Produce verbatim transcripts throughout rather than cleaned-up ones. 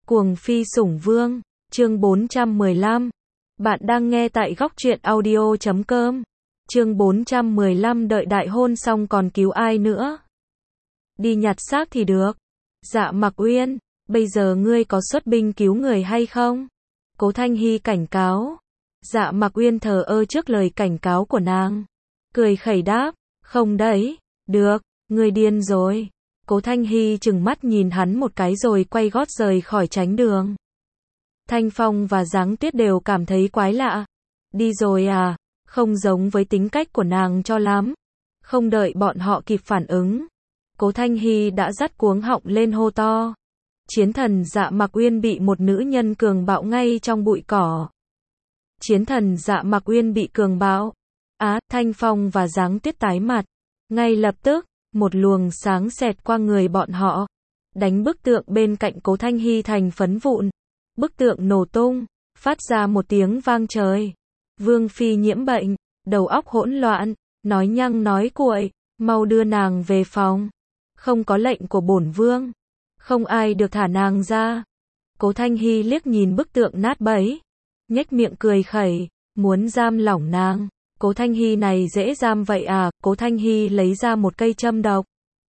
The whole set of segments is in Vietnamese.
Cuồng phi sủng vương, chương bốn trăm mười lăm. Bạn đang nghe tại góc truyện audio chấm com. Chương bốn trăm mười lăm đợi đại hôn xong còn cứu ai nữa? Đi nhặt xác thì được. Dạ Mặc Uyên, bây giờ ngươi có xuất binh cứu người hay không? Cố Thanh Hy cảnh cáo. Dạ Mặc Uyên thờ ơ trước lời cảnh cáo của nàng. Cười khẩy đáp, không đấy, được, ngươi điên rồi. Cố Thanh Hy trừng mắt nhìn hắn một cái rồi quay gót rời khỏi tránh đường. Thanh Phong và Giáng Tuyết đều cảm thấy quái lạ. Đi rồi à, không giống với tính cách của nàng cho lắm. Không đợi bọn họ kịp phản ứng, Cố Thanh Hy đã dắt cuống họng lên hô to. Chiến thần Dạ Mặc Uyên bị một nữ nhân cường bạo ngay trong bụi cỏ. Chiến thần Dạ Mặc Uyên bị cường bạo. Á, Thanh Phong và Giáng Tuyết tái mặt. Ngay lập tức, một luồng sáng xẹt qua người bọn họ, đánh bức tượng bên cạnh Cố Thanh Hy thành phấn vụn. Bức tượng nổ tung, phát ra một tiếng vang trời. Vương phi nhiễm bệnh, đầu óc hỗn loạn, nói nhăng nói cuội, mau đưa nàng về phòng. Không có lệnh của bổn vương, không ai được thả nàng ra. Cố Thanh Hy liếc nhìn bức tượng nát bấy, nhếch miệng cười khẩy, muốn giam lỏng nàng. Cố Thanh Hy này dễ giam vậy à? Cố Thanh Hy lấy ra một cây châm độc,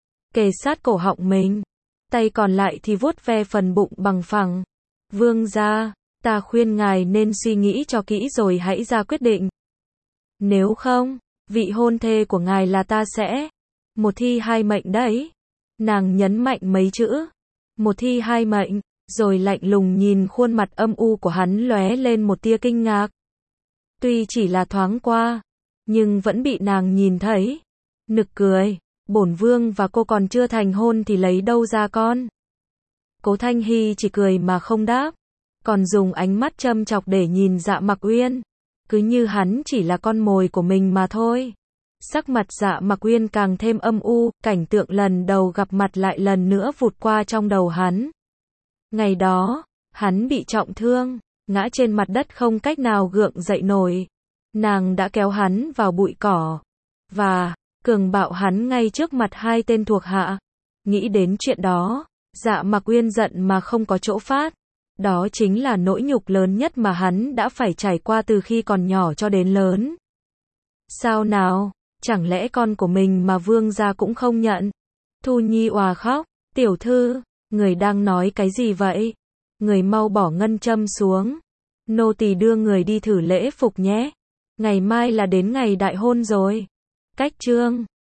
kề sát cổ họng mình, tay còn lại thì vuốt ve phần bụng bằng phẳng. Vương gia, ta khuyên ngài nên suy nghĩ cho kỹ rồi hãy ra quyết định. Nếu không, vị hôn thê của ngài là ta sẽ một thi hai mệnh đấy. Nàng nhấn mạnh mấy chữ một thi hai mệnh, rồi lạnh lùng nhìn khuôn mặt âm u của hắn lóe lên một tia kinh ngạc. Tuy chỉ là thoáng qua, nhưng vẫn bị nàng nhìn thấy. Nực cười, bổn vương và cô còn chưa thành hôn thì lấy đâu ra con? Cố Thanh Hy chỉ cười mà không đáp, còn dùng ánh mắt châm chọc để nhìn Dạ Mặc Uyên, cứ như hắn chỉ là con mồi của mình mà thôi. Sắc mặt Dạ Mặc Uyên càng thêm âm u, cảnh tượng lần đầu gặp mặt lại lần nữa vụt qua trong đầu hắn. Ngày đó, hắn bị trọng thương, ngã trên mặt đất không cách nào gượng dậy nổi. Nàng đã kéo hắn vào bụi cỏ và cường bạo hắn ngay trước mặt hai tên thuộc hạ. Nghĩ đến chuyện đó, Dạ Mặc Uyên giận mà không có chỗ phát. Đó chính là nỗi nhục lớn nhất mà hắn đã phải trải qua từ khi còn nhỏ cho đến lớn. Sao nào, chẳng lẽ con của mình mà vương gia cũng không nhận? Thu Nhi òa khóc, tiểu thư, người đang nói cái gì vậy? Người mau bỏ ngân châm xuống. Nô tỳ đưa người đi thử lễ phục nhé. Ngày mai là đến ngày đại hôn rồi. Cách chương